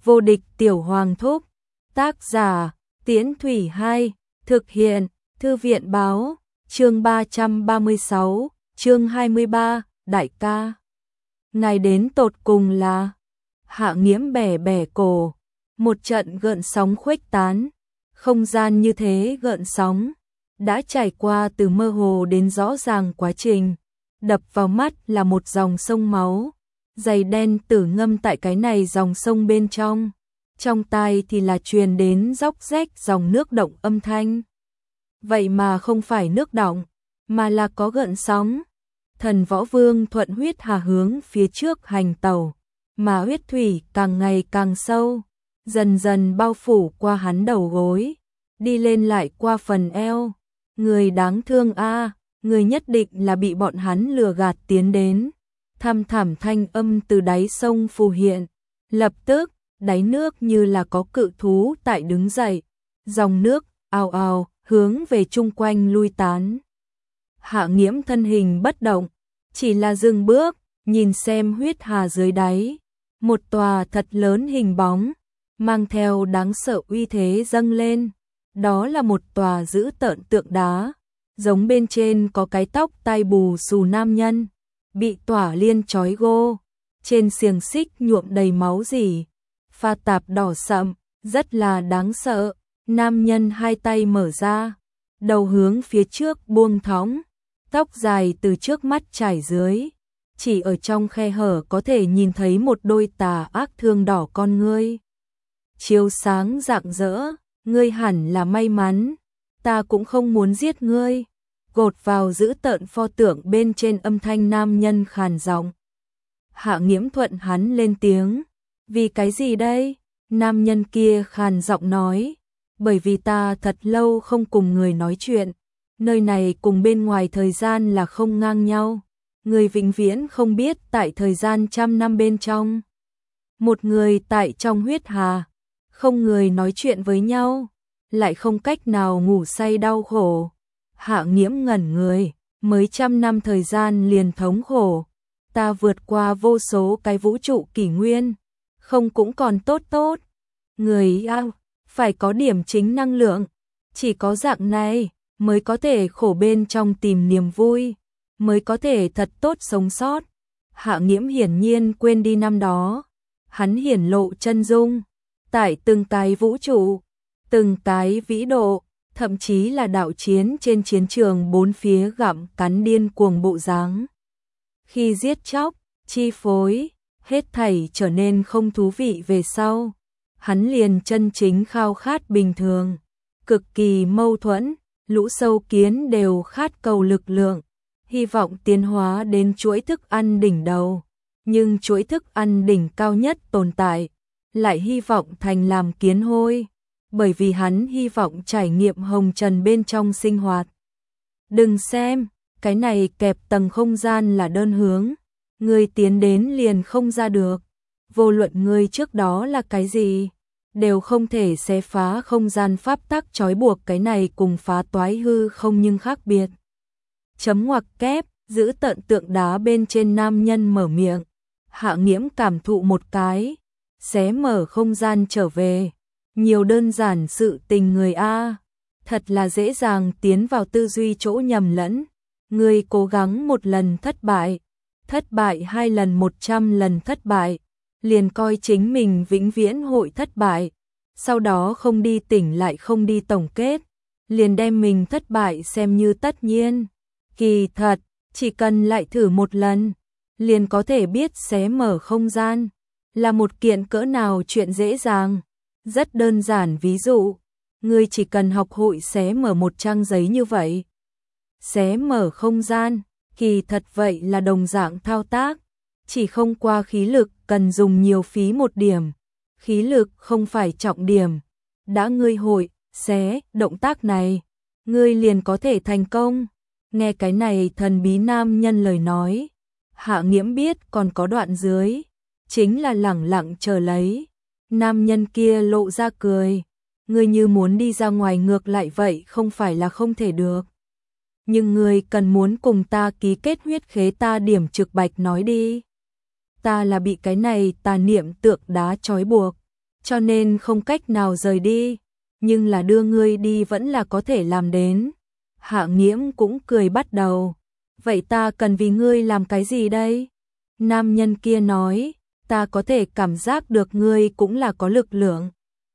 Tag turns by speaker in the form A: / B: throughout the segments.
A: Vô địch tiểu hoàng thúc. Tác giả Tiễn Thủy 2. Thực hiện Thư viện báo. Chương 336. Chương 23. Đại ca. Ngài đến tột cùng là. Hạ Nghiễm bẻ bẻ cổ. Một trận gợn sóng khuếch tán. Không gian như thế gợn sóng đã trải qua từ mơ hồ đến rõ ràng quá trình. Đập vào mắt là một dòng sông máu, dày đen tử ngâm tại cái này dòng sông bên trong. Trong tai thì là truyền đến róc rách dòng nước động âm thanh. Vậy mà không phải nước động, mà là có gợn sóng. Thần Võ Vương thuận huyết hà hướng phía trước hành tàu, mà huyết thủy càng ngày càng sâu, dần dần bao phủ qua hắn đầu gối, đi lên lại qua phần eo. Người đáng thương a, người nhất định là bị bọn hắn lừa gạt tiến đến. Thăm thẳm thanh âm từ đáy sông phù hiện, lập tức, đáy nước như là có cự thú tại đứng dậy, dòng nước ào ào hướng về chung quanh lui tán. Hạ Nghiễm thân hình bất động, chỉ là dừng bước, nhìn xem huyết hà dưới đáy, một tòa thật lớn hình bóng, mang theo đáng sợ uy thế dâng lên. Đó là một tòa dữ tợn tượng đá, giống bên trên có cái tóc tai bù xù nam nhân, bị tỏa liên trói gô, trên xiềng xích nhuộm đầy máu rỉ, pha tạp đỏ sậm, rất là đáng sợ. Nam nhân hai tay mở ra, đầu hướng phía trước buông thõng, tóc dài từ trước mắt trải dưới, chỉ ở trong khe hở có thể nhìn thấy một đôi tà ác thương đỏ con ngươi. Chiếu sáng rạng rỡ, ngươi hẳn là may mắn, ta cũng không muốn giết ngươi. Gột vào giữ tợn pho tượng bên trên âm thanh nam nhân khàn giọng. Hạ Nghiễm thuận hắn lên tiếng, vì cái gì đây? Nam nhân kia khàn giọng nói, bởi vì ta thật lâu không cùng người nói chuyện, nơi này cùng bên ngoài thời gian là không ngang nhau, người vĩnh viễn không biết tại thời gian 100 năm bên trong. Một người tại trong huyết hà, không người nói chuyện với nhau, lại không cách nào ngủ say đau khổ. Hạ Nghiễm ngẩn người, mới 100 năm thời gian liền thống khổ, ta vượt qua vô số cái vũ trụ kỷ nguyên, không cũng còn tốt tốt. Người phải có điểm chính năng lượng, chỉ có dạng này mới có thể khổ bên trong tìm niềm vui, mới có thể thật tốt sống sót. Hạ Nghiễm hiển nhiên quên đi năm đó, hắn hiển lộ chân dung, tại từng cái vũ trụ, từng cái vĩ độ, thậm chí là đạo chiến trên chiến trường bốn phía gặm cắn điên cuồng bộ dáng. Khi giết chóc, chi phối, hết thảy trở nên không thú vị về sau, hắn liền chân chính khao khát bình thường, cực kỳ mâu thuẫn, lũ sâu kiến đều khát cầu lực lượng, hy vọng tiến hóa đến chuỗi thức ăn đỉnh đầu, nhưng chuỗi thức ăn đỉnh cao nhất tồn tại, lại hy vọng thành làm kiến hôi, bởi vì hắn hy vọng trải nghiệm hồng trần bên trong sinh hoạt. Đừng xem, cái này kẹp tầng không gian là đơn hướng, người tiến đến liền không ra được, vô luận người trước đó là cái gì, đều không thể xé phá không gian pháp tắc trói buộc, cái này cùng phá toái hư không nhưng khác biệt. Chấm ngoặc kép, giữ tận tượng đá bên trên nam nhân mở miệng, Hạ Nghiễm cảm thụ một cái, xé mở không gian trở về. Nhiều đơn giản sự tình người a, thật là dễ dàng tiến vào tư duy chỗ nhầm lẫn. Người cố gắng một lần thất bại 2 lần 100 lần thất bại, liền coi chính mình vĩnh viễn hội thất bại, sau đó không đi tỉnh lại không đi tổng kết, liền đem mình thất bại xem như tất nhiên. Kỳ thật, chỉ cần lại thử một lần, liền có thể biết xé mở không gian là một kiện cỡ nào chuyện dễ dàng. Rất đơn giản, ví dụ, ngươi chỉ cần học hội xé mở một trang giấy như vậy. Xé mở không gian, kỳ thật vậy là đồng dạng thao tác, chỉ không qua khí lực cần dùng nhiều phí một điểm. Khí lực không phải trọng điểm. Đã ngươi hội xé động tác này, ngươi liền có thể thành công. Nghe cái này thần bí nam nhân lời nói, Hạ Nghiễm biết còn có đoạn dưới, chính là lẳng lặng chờ lấy. Nam nhân kia lộ ra cười, ngươi như muốn đi ra ngoài ngược lại vậy không phải là không thể được. Nhưng ngươi cần muốn cùng ta ký kết huyết khế, ta điểm trực bạch nói đi. Ta là bị cái này tà niệm tượng đá trói buộc, cho nên không cách nào rời đi, nhưng là đưa ngươi đi vẫn là có thể làm đến. Hạ Nghiễm cũng cười bắt đầu, vậy ta cần vì ngươi làm cái gì đây? Nam nhân kia nói, ta có thể cảm giác được ngươi cũng là có lực lượng.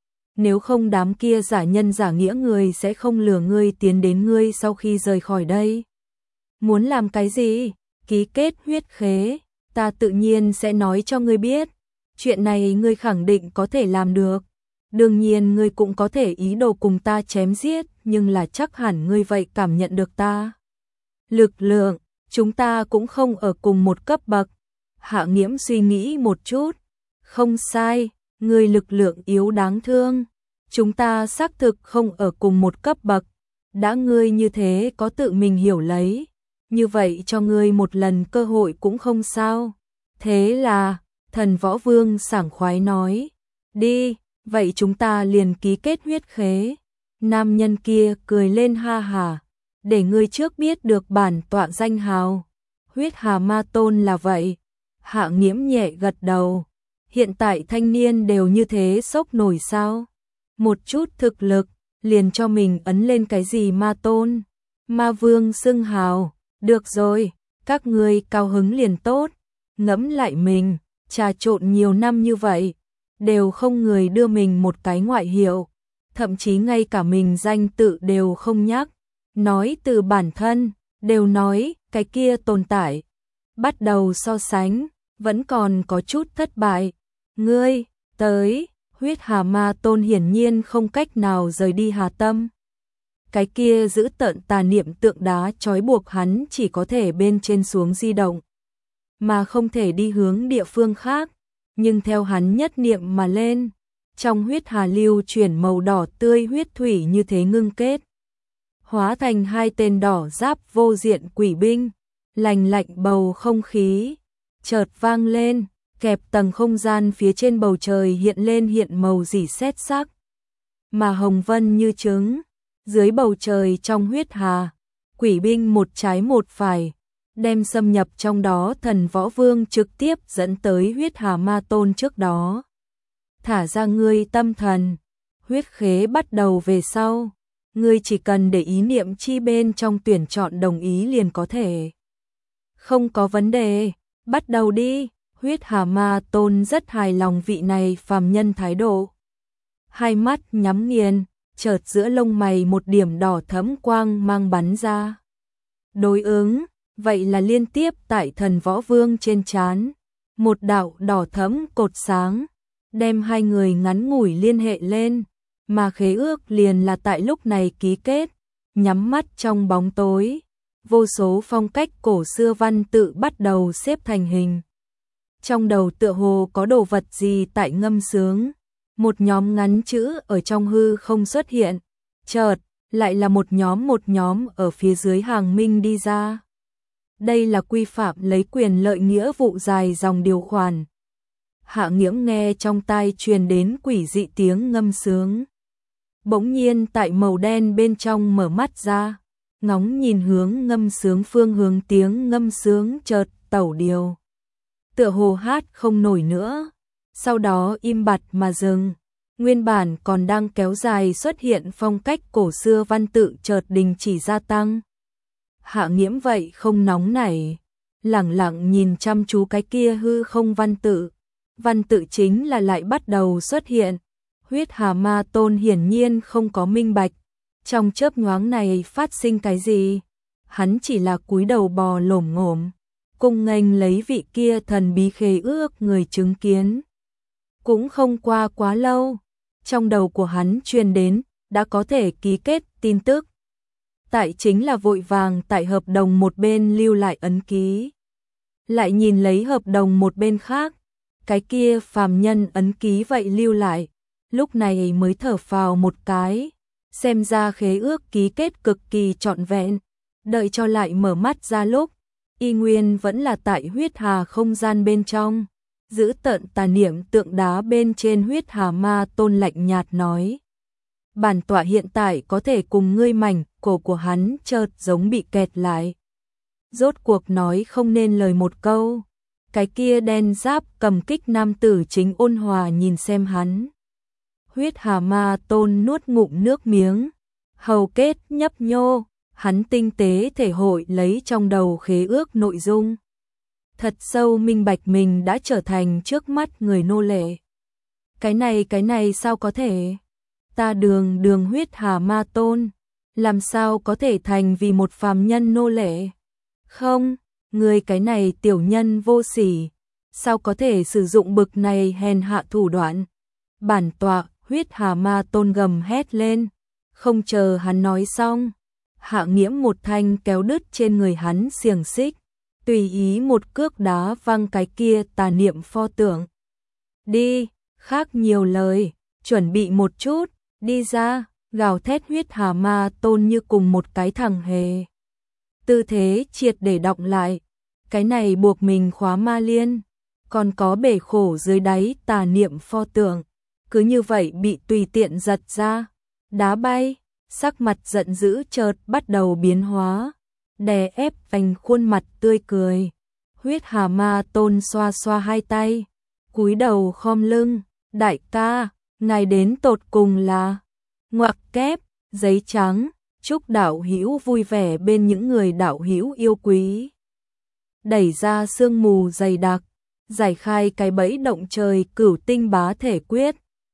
A: Nếu không đám kia giả nhân giả nghĩa người sẽ không lừa ngươi tiến đến ngươi sau khi rời khỏi đây. Muốn làm cái gì? Ký kết huyết khế, ta tự nhiên sẽ nói cho ngươi biết. Chuyện này ngươi khẳng định có thể làm được. Đương nhiên ngươi cũng có thể ý đồ cùng ta chém giết, nhưng là chắc hẳn ngươi vậy cảm nhận được ta. Lực lượng, chúng ta cũng không ở cùng một cấp bậc. Hạ Nghiễm suy nghĩ một chút. Không sai, ngươi lực lượng yếu đáng thương. Chúng ta xác thực không ở cùng một cấp bậc. Đã ngươi như thế có tự mình hiểu lấy. Như vậy cho ngươi một lần cơ hội cũng không sao. Thế là, Thần Võ Vương sảng khoái nói. Đi, vậy chúng ta liền ký kết huyết khế. Nam nhân kia cười lên ha hả. Để ngươi trước biết được bản tọa danh hào. Huyết Hà Ma Tôn là vậy. Hạ Nghiễm nhẹ gật đầu. Hiện tại thanh niên đều như thế sốc nổi sao? Một chút thực lực, liền cho mình ấn lên cái gì Ma Tôn? Ma Vương xưng hào. Được rồi, các ngươi cao hứng liền tốt. Ngẫm lại mình, trà trộn nhiều năm như vậy, đều không người đưa mình một cái ngoại hiệu, thậm chí ngay cả mình danh tự đều không nhắc, nói từ bản thân, đều nói cái kia tồn tại. Bắt đầu so sánh, vẫn còn có chút thất bại. Ngươi, tới, Huyết Hà Ma Tôn hiển nhiên không cách nào rời đi Hà Tâm. Cái kia giữ tợn tà niệm tượng đá trói buộc hắn chỉ có thể bên trên xuống di động, mà không thể đi hướng địa phương khác, nhưng theo hắn nhất niệm mà lên, trong huyết hà lưu chuyển màu đỏ tươi huyết thủy như thế ngưng kết, hóa thành hai tên đỏ giáp vô diện quỷ binh, lành lạnh bầu không khí, chợt vang lên, kẹp tầng không gian phía trên bầu trời hiện lên hiện màu rỉ sét sắc, mà hồng vân như trứng, dưới bầu trời trong huyết hà, quỷ binh một trái một phải, đem xâm nhập trong đó Thần Võ Vương trực tiếp dẫn tới huyết hà ma tôn trước đó. Thả ra ngươi tâm thần, huyết khế bắt đầu về sau, ngươi chỉ cần để ý niệm chi bên trong tuyển chọn đồng ý liền có thể. Không có vấn đề, bắt đầu đi, huyết hà ma tôn rất hài lòng vị này phàm nhân thái độ. Hai mắt nhắm nghiền, chợt giữa lông mày một điểm đỏ thẫm quang mang bắn ra. Đối ứng, vậy là liên tiếp tại Thần Võ Vương trên trán, một đạo đỏ thẫm cột sáng, đem hai người ngắn ngủi liên hệ lên, mà khế ước liền là tại lúc này ký kết, nhắm mắt trong bóng tối, vô số phong cách cổ xưa văn tự bắt đầu xếp thành hình. Trong đầu tựa hồ có đồ vật gì tại ngâm sướng, một nhóm ngắn chữ ở trong hư không xuất hiện, chợt lại là một nhóm ở phía dưới hàng minh đi ra. Đây là quy phạm lấy quyền lợi nghĩa vụ dài dòng điều khoản. Hạ Nghiễm nghe trong tai truyền đến quỷ dị tiếng ngâm sướng. Bỗng nhiên tại màu đen bên trong mở mắt ra, ngóng nhìn hướng ngâm sướng phương hướng tiếng ngâm sướng chợt tẩu điều. Tựa hồ hát không nổi nữa, sau đó im bặt mà dừng. Nguyên bản còn đang kéo dài xuất hiện phong cách cổ xưa văn tự chợt đình chỉ gia tăng. Hạ Nghiễm vậy không nóng nảy, lẳng lặng nhìn chăm chú cái kia hư không văn tự. Văn tự chính là lại bắt đầu xuất hiện. Huyết Hà Ma Tôn hiển nhiên không có minh bạch, trong chớp nhoáng này phát sinh cái gì. Hắn chỉ là cúi đầu bò lổm ngổm, cung nghênh lấy vị kia thần bí khế ước người chứng kiến. Cũng không qua quá lâu, trong đầu của hắn truyền đến, đã có thể ký kết tin tức. Tại chính là vội vàng tại hợp đồng một bên lưu lại ấn ký. Lại nhìn lấy hợp đồng một bên khác, cái kia phàm nhân ấn ký vậy lưu lại, lúc này mới thở phào một cái, xem ra khế ước ký kết cực kỳ trọn vẹn, đợi cho lại mở mắt ra lúc, y nguyên vẫn là tại huyết hà không gian bên trong, giữ tận tà niệm tượng đá bên trên huyết hà ma tôn lạnh nhạt nói. Bản tọa hiện tại có thể cùng ngươi mảnh, cổ của hắn chợt giống bị kẹt lại. Rốt cuộc nói không nên lời một câu. Cái kia đen giáp cầm kích nam tử chính ôn hòa nhìn xem hắn. Huyết Hà Ma Tôn nuốt ngụm nước miếng, hầu kết nhấp nhô, hắn tinh tế thể hội lấy trong đầu khế ước nội dung. Thật sâu minh bạch mình đã trở thành trước mắt người nô lệ. Cái này sao có thể? Ta đường Huyết Hà Ma Tôn, làm sao có thể thành vì một phàm nhân nô lệ? Không, người cái này tiểu nhân vô sỉ, sao có thể sử dụng bực này hèn hạ thủ đoạn? Bản tọa, Huyết Hà Ma Tôn gầm hét lên, không chờ hắn nói xong, Hạ Nghiễm một thanh kéo đứt trên người hắn xiềng xích, tùy ý một cước đá văng cái kia tà niệm pho tượng. Đi, khác nhiều lời, chuẩn bị một chút, đi ra, gào thét Huyết Hà Ma Tôn như cùng một cái thằng hề. Tư thế triệt để đọng lại, cái này buộc mình khóa ma liên, còn có bể khổ dưới đáy tà niệm pho tượng, cứ như vậy bị tùy tiện giật ra, đá bay, sắc mặt giận dữ chợt bắt đầu biến hóa, đè ép vành khuôn mặt tươi cười. Huyết Hà Ma Tôn xoa xoa hai tay, cúi đầu khom lưng, đại ca, ngài đến tột cùng là ngoặc kép, giấy trắng, chúc đạo hữu vui vẻ bên những người đạo hữu yêu quý. Đẩy ra sương mù dày đặc, giải khai cái bẫy động trời cửu tinh bá thể quyết.